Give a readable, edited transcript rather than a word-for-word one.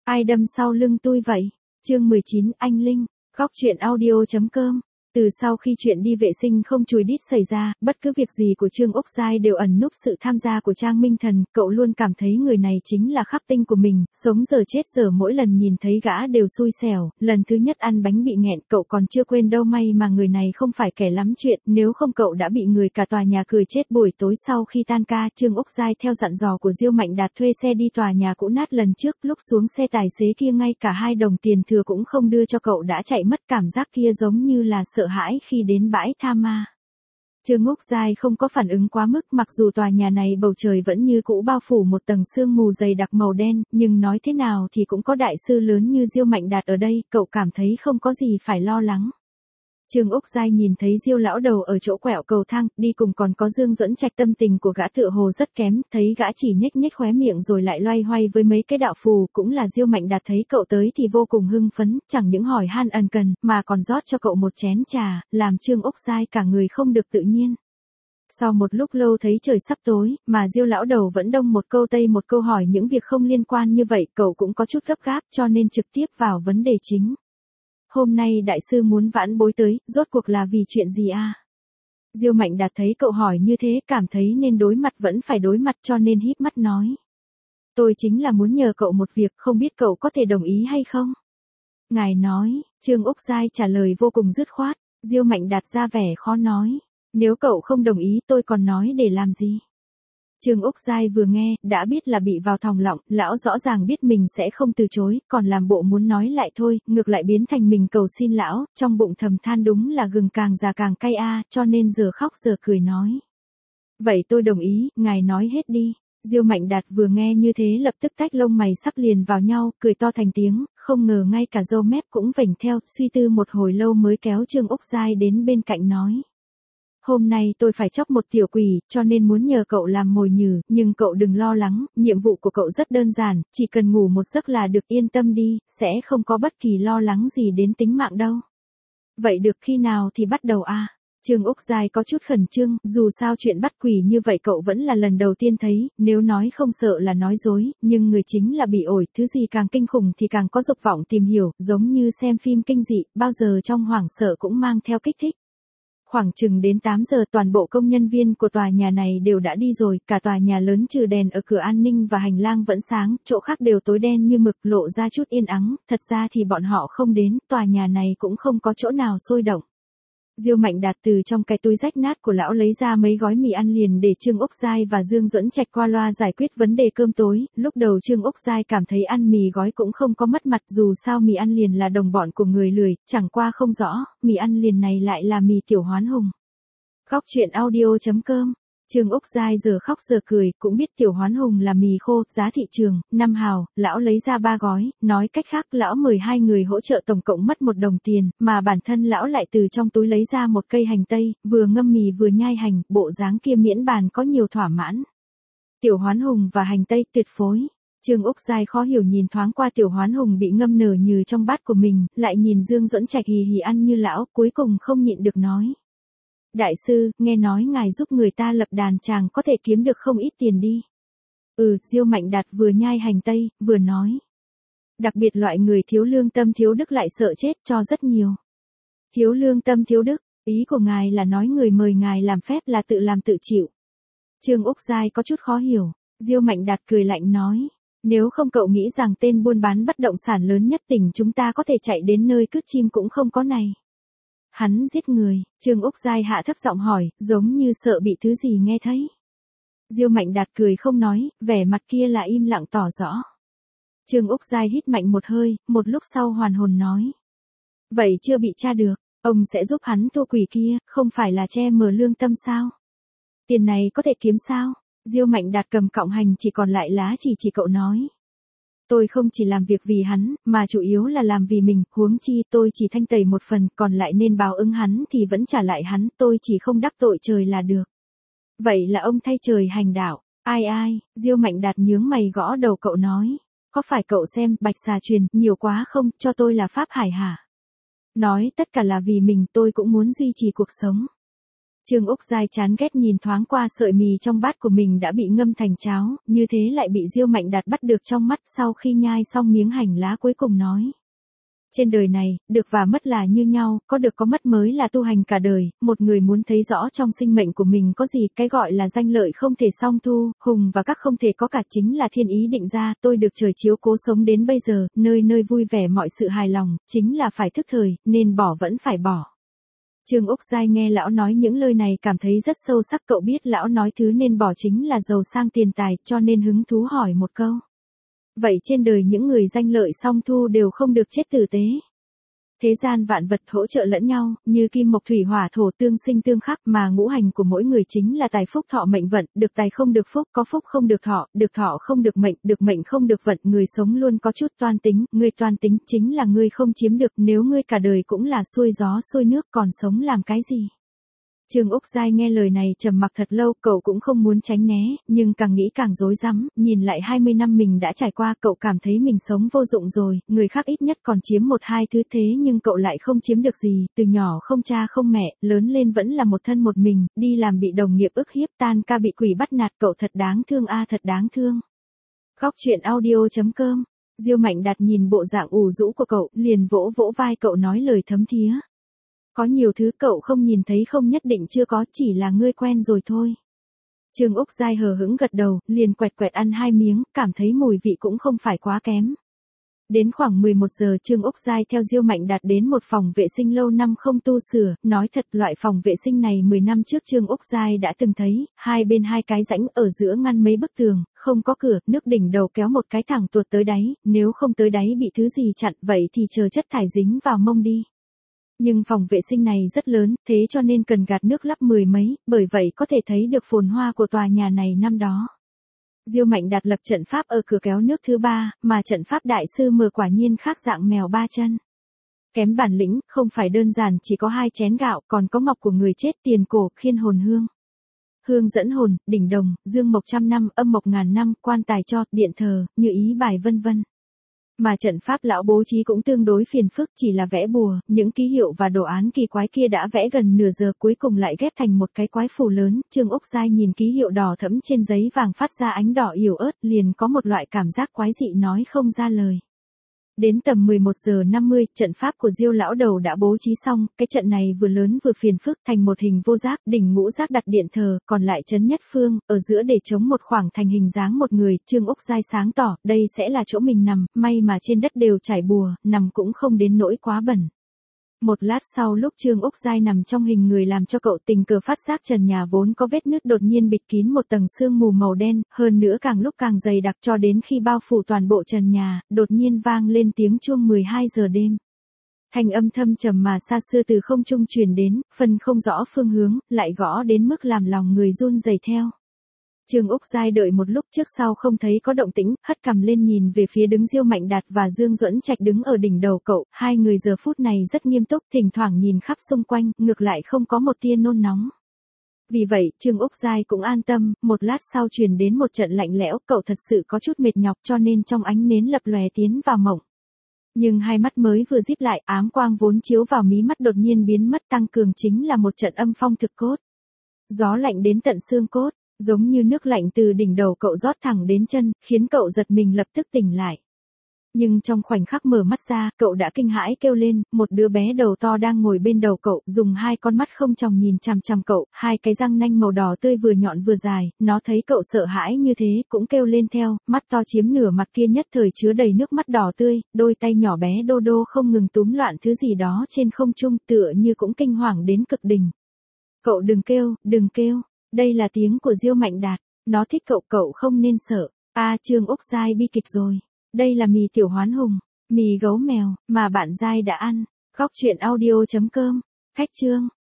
Ai đâm sau lưng tôi vậy? Chương 19, anh Linh. Góc truyện audio.com. Từ sau khi chuyện đi vệ sinh không chùi đít xảy ra, bất cứ việc gì của Trương Úc Giai đều ẩn núp sự tham gia của Trang Minh Thần, cậu luôn cảm thấy người này chính là khắc tinh của mình, sống giờ chết giờ mỗi lần nhìn thấy gã đều xui xẻo, lần thứ nhất ăn bánh bị nghẹn cậu còn chưa quên đâu, may mà người này không phải kẻ lắm chuyện, nếu không cậu đã bị người cả tòa nhà cười chết. Buổi tối sau khi tan ca, Trương Úc Giai theo dặn dò của Diêu Mạnh Đạt thuê xe đi tòa nhà cũ nát lần trước, lúc xuống xe tài xế kia ngay cả 2 đồng tiền thừa cũng không đưa cho cậu đã chạy mất, cảm giác kia giống như là sợ hãi khi đến bãi tha ma. Trương Úc Giai không có phản ứng quá mức, mặc dù tòa nhà này bầu trời vẫn như cũ bao phủ một tầng sương mù dày đặc màu đen, nhưng nói thế nào thì cũng có đại sư lớn như Diêu Mạnh Đạt ở đây, cậu cảm thấy không có gì phải lo lắng. Trương Úc Giai nhìn thấy Diêu lão đầu ở chỗ quẹo cầu thang, đi cùng còn có Dương Duẫn Trạch, tâm tình của gã tựa hồ rất kém, thấy gã chỉ nhếch nhếch khóe miệng rồi lại loay hoay với mấy cái đạo phù, cũng là Diêu Mạnh Đạt thấy cậu tới thì vô cùng hưng phấn, chẳng những hỏi han ân cần, mà còn rót cho cậu một chén trà, làm Trương Úc Giai cả người không được tự nhiên. Sau một lúc lâu thấy trời sắp tối, mà Diêu lão đầu vẫn đông một câu tây một câu hỏi những việc không liên quan như vậy, cậu cũng có chút gấp gáp cho nên trực tiếp vào vấn đề chính. Hôm nay đại sư muốn vãn bối tới, rốt cuộc là vì chuyện gì a? Diêu Mạnh Đạt thấy cậu hỏi như thế, cảm thấy nên đối mặt vẫn phải đối mặt cho nên híp mắt nói. Tôi chính là muốn nhờ cậu một việc, không biết cậu có thể đồng ý hay không? Ngài nói, Trương Úc Giai trả lời vô cùng dứt khoát. Diêu Mạnh Đạt ra vẻ khó nói. Nếu cậu không đồng ý tôi còn nói để làm gì? Trương Úc Giai vừa nghe, đã biết là bị vào thòng lọng, lão rõ ràng biết mình sẽ không từ chối, còn làm bộ muốn nói lại thôi, ngược lại biến thành mình cầu xin lão, trong bụng thầm than đúng là gừng càng già càng cay a, cho nên giờ khóc giờ cười nói. Vậy tôi đồng ý, ngài nói hết đi. Diêu Mạnh Đạt vừa nghe như thế lập tức tách lông mày sắp liền vào nhau, cười to thành tiếng, không ngờ ngay cả râu mép cũng vểnh theo, suy tư một hồi lâu mới kéo Trương Úc Giai đến bên cạnh nói. Hôm nay tôi phải chóc một tiểu quỷ, cho nên muốn nhờ cậu làm mồi nhử, nhưng cậu đừng lo lắng, nhiệm vụ của cậu rất đơn giản, chỉ cần ngủ một giấc là được, yên tâm đi, sẽ không có bất kỳ lo lắng gì đến tính mạng đâu. Vậy được, khi nào thì bắt đầu a? Trương Úc Giai có chút khẩn trương, dù sao chuyện bắt quỷ như vậy cậu vẫn là lần đầu tiên thấy, nếu nói không sợ là nói dối, nhưng người chính là bị ổi, thứ gì càng kinh khủng thì càng có dục vọng tìm hiểu, giống như xem phim kinh dị, bao giờ trong hoảng sợ cũng mang theo kích thích. Khoảng chừng đến 8 giờ toàn bộ công nhân viên của tòa nhà này đều đã đi rồi, cả tòa nhà lớn trừ đèn ở cửa an ninh và hành lang vẫn sáng, chỗ khác đều tối đen như mực, lộ ra chút yên ắng, thật ra thì bọn họ không đến, tòa nhà này cũng không có chỗ nào sôi động. Diêu Mạnh Đạt từ trong cái túi rách nát của lão lấy ra mấy gói mì ăn liền để Trương Úc Giai và Dương Duẫn Trạch qua loa giải quyết vấn đề cơm tối, lúc đầu Trương Úc Giai cảm thấy ăn mì gói cũng không có mất mặt, dù sao mì ăn liền là đồng bọn của người lười, chẳng qua không rõ, mì ăn liền này lại là mì Tiểu Hoán Hùng. Góc truyện audio.com. Trương Úc Giai giờ khóc giờ cười, cũng biết Tiểu Hoán Hùng là mì khô, giá thị trường, 5 hào, lão lấy ra 3 gói, nói cách khác lão mời 2 người hỗ trợ tổng cộng mất 1 đồng tiền, mà bản thân lão lại từ trong túi lấy ra một cây hành tây, vừa ngâm mì vừa nhai hành, bộ dáng kia miễn bàn có nhiều thỏa mãn. Tiểu Hoán Hùng và hành tây tuyệt phối. Trương Úc Giai khó hiểu nhìn thoáng qua Tiểu Hoán Hùng bị ngâm nở như trong bát của mình, lại nhìn Dương Duẫn Trạch hì hì ăn như lão, cuối cùng không nhịn được nói. Đại sư, nghe nói ngài giúp người ta lập đàn chàng có thể kiếm được không ít tiền đi. Diêu Mạnh Đạt vừa nhai hành tây, vừa nói. Đặc biệt loại người thiếu lương tâm thiếu đức lại sợ chết cho rất nhiều. Thiếu lương tâm thiếu đức, ý của ngài là nói người mời ngài làm phép là tự làm tự chịu. Trương Úc Giai có chút khó hiểu, Diêu Mạnh Đạt cười lạnh nói. Nếu không cậu nghĩ rằng tên buôn bán bất động sản lớn nhất tỉnh chúng ta có thể chạy đến nơi cướp chim cũng không có này. Hắn giết người, Trương Úc Giai hạ thấp giọng hỏi, giống như sợ bị thứ gì nghe thấy. Diêu Mạnh Đạt cười không nói, vẻ mặt kia là im lặng tỏ rõ. Trương Úc Giai hít mạnh một hơi, một lúc sau hoàn hồn nói. Vậy chưa bị tra được, ông sẽ giúp hắn thua quỷ kia, không phải là che mờ lương tâm sao? Tiền này có thể kiếm sao? Diêu Mạnh Đạt cầm cọng hành chỉ còn lại lá chỉ cậu nói. Tôi không chỉ làm việc vì hắn, mà chủ yếu là làm vì mình, huống chi tôi chỉ thanh tẩy một phần, còn lại nên báo ứng hắn thì vẫn trả lại hắn, tôi chỉ không đắc tội trời là được. Vậy là ông thay trời hành đạo, ai, Diêu Mạnh Đạt nhướng mày gõ đầu cậu nói. Có phải cậu xem, bạch xà truyền, nhiều quá không, cho tôi là pháp hải hả? Nói tất cả là vì mình, tôi cũng muốn duy trì cuộc sống. Trương Úc Giai chán ghét nhìn thoáng qua sợi mì trong bát của mình đã bị ngâm thành cháo, như thế lại bị Diêu Mạnh Đạt bắt được trong mắt sau khi nhai xong miếng hành lá cuối cùng nói. Trên đời này, được và mất là như nhau, có được có mất mới là tu hành cả đời, một người muốn thấy rõ trong sinh mệnh của mình có gì, cái gọi là danh lợi không thể song thu, hùng và các không thể có cả chính là thiên ý định ra, tôi được trời chiếu cố sống đến bây giờ, nơi nơi vui vẻ mọi sự hài lòng, chính là phải thức thời, nên bỏ vẫn phải bỏ. Trương Úc Giai nghe lão nói những lời này cảm thấy rất sâu sắc, cậu biết lão nói thứ nên bỏ chính là giàu sang tiền tài, cho nên hứng thú hỏi một câu. Vậy trên đời những người danh lợi song thu đều không được chết tử tế. Thế gian vạn vật hỗ trợ lẫn nhau, như kim mộc thủy hỏa thổ tương sinh tương khắc, mà ngũ hành của mỗi người chính là tài phúc thọ mệnh vận, được tài không được phúc, có phúc không được thọ không được mệnh không được vận, người sống luôn có chút toan tính, người toan tính chính là người không chiếm được, nếu ngươi cả đời cũng là xuôi gió xuôi nước còn sống làm cái gì. Trương Úc Giai nghe lời này trầm mặc thật lâu, cậu cũng không muốn tránh né, nhưng càng nghĩ càng rối rắm, nhìn lại 20 năm mình đã trải qua, cậu cảm thấy mình sống vô dụng rồi, người khác ít nhất còn chiếm một hai thứ thế nhưng cậu lại không chiếm được gì, từ nhỏ không cha không mẹ, lớn lên vẫn là một thân một mình, đi làm bị đồng nghiệp ức hiếp, tan ca bị quỷ bắt nạt, cậu thật đáng thương a, thật đáng thương. Khóc chuyện audio.com. Diêu Mạnh Đạt nhìn bộ dạng ủ rũ của cậu, liền vỗ vỗ vai cậu nói lời thấm thía. Có nhiều thứ cậu không nhìn thấy không nhất định chưa có, chỉ là ngươi quen rồi thôi. Trương Úc Giai hờ hững gật đầu, liền quẹt quẹt ăn 2 miếng, cảm thấy mùi vị cũng không phải quá kém. Đến khoảng 11 giờ Trương Úc Giai theo Diêu Mạnh Đạt đến một phòng vệ sinh lâu năm không tu sửa, nói thật loại phòng vệ sinh này 10 năm trước Trương Úc Giai đã từng thấy, hai bên hai cái rãnh ở giữa ngăn mấy bức tường, không có cửa, nước đỉnh đầu kéo một cái thẳng tuột tới đáy, nếu không tới đáy bị thứ gì chặn vậy thì chờ chất thải dính vào mông đi. Nhưng phòng vệ sinh này rất lớn, thế cho nên cần gạt nước lắp 10 mấy, bởi vậy có thể thấy được phồn hoa của tòa nhà này năm đó. Diêu Mạnh Đạt lập trận pháp ở cửa kéo nước thứ 3, mà trận pháp đại sư mở quả nhiên khác dạng mèo 3 chân. Kém bản lĩnh, không phải đơn giản chỉ có 2 chén gạo, còn có ngọc của người chết, tiền cổ, khiên hồn hương. Hương dẫn hồn, đỉnh đồng, dương mộc 100 năm, âm mộc 1000 năm, quan tài cho, điện thờ, như ý bài vân vân. Mà trận pháp lão bố trí cũng tương đối phiền phức, chỉ là vẽ bùa, những ký hiệu và đồ án kỳ quái kia đã vẽ gần nửa giờ cuối cùng lại ghép thành một cái quái phù lớn, Trương Úc Giai nhìn ký hiệu đỏ thẫm trên giấy vàng phát ra ánh đỏ yếu ớt, liền có một loại cảm giác quái dị nói không ra lời. Đến tầm 11 giờ 50, trận pháp của Diêu lão đầu đã bố trí xong, cái trận này vừa lớn vừa phiền phức, thành một hình vô giác, đỉnh ngũ giác đặt điện thờ, còn lại trấn nhất phương, ở giữa để chống một khoảng thành hình dáng một người, Trương Úc Giai sáng tỏ, đây sẽ là chỗ mình nằm, may mà trên đất đều trải bùa, nằm cũng không đến nỗi quá bẩn. Một lát sau lúc Trương Úc Giai nằm trong hình người làm cho cậu tình cờ phát giác trần nhà vốn có vết nứt đột nhiên bịt kín một tầng sương mù màu đen, hơn nữa càng lúc càng dày đặc cho đến khi bao phủ toàn bộ trần nhà, đột nhiên vang lên tiếng chuông 12 giờ đêm. Thanh âm thâm trầm mà xa xưa từ không trung truyền đến, phần không rõ phương hướng, lại gõ đến mức làm lòng người run rẩy theo. Trương Úc Giai đợi một lúc trước sau không thấy có động tĩnh, hất cằm lên nhìn về phía đứng Diêu Mạnh Đạt và Dương Duẫn Trạch đứng ở đỉnh đầu cậu, hai người giờ phút này rất nghiêm túc, thỉnh thoảng nhìn khắp xung quanh, ngược lại không có một tia nôn nóng. Vì vậy, Trương Úc Giai cũng an tâm, một lát sau truyền đến một trận lạnh lẽo, cậu thật sự có chút mệt nhọc cho nên trong ánh nến lập lòe tiến vào mộng. Nhưng hai mắt mới vừa díp lại, ám quang vốn chiếu vào mí mắt đột nhiên biến mất, tăng cường chính là một trận âm phong thực cốt. Gió lạnh đến tận xương cốt. Giống như nước lạnh từ đỉnh đầu cậu rót thẳng đến chân, khiến cậu giật mình lập tức tỉnh lại. Nhưng trong khoảnh khắc mở mắt ra, cậu đã kinh hãi kêu lên, một đứa bé đầu to đang ngồi bên đầu cậu, dùng hai con mắt không tròng nhìn chằm chằm cậu, hai cái răng nanh màu đỏ tươi vừa nhọn vừa dài, nó thấy cậu sợ hãi như thế, cũng kêu lên theo, mắt to chiếm nửa mặt kia nhất thời chứa đầy nước mắt đỏ tươi, đôi tay nhỏ bé đô đô không ngừng túm loạn thứ gì đó trên không trung, tựa như cũng kinh hoàng đến cực đỉnh. Cậu đừng kêu, đừng kêu. Đây là tiếng của Diêu Mạnh Đạt, nó thích cậu, cậu không nên sợ. Trương Úc Giai bi kịch rồi. Đây là mì tiểu hoán hùng, mì gấu mèo, mà bạn Giai đã ăn. Khóc chuyện audio.com. Khách chương.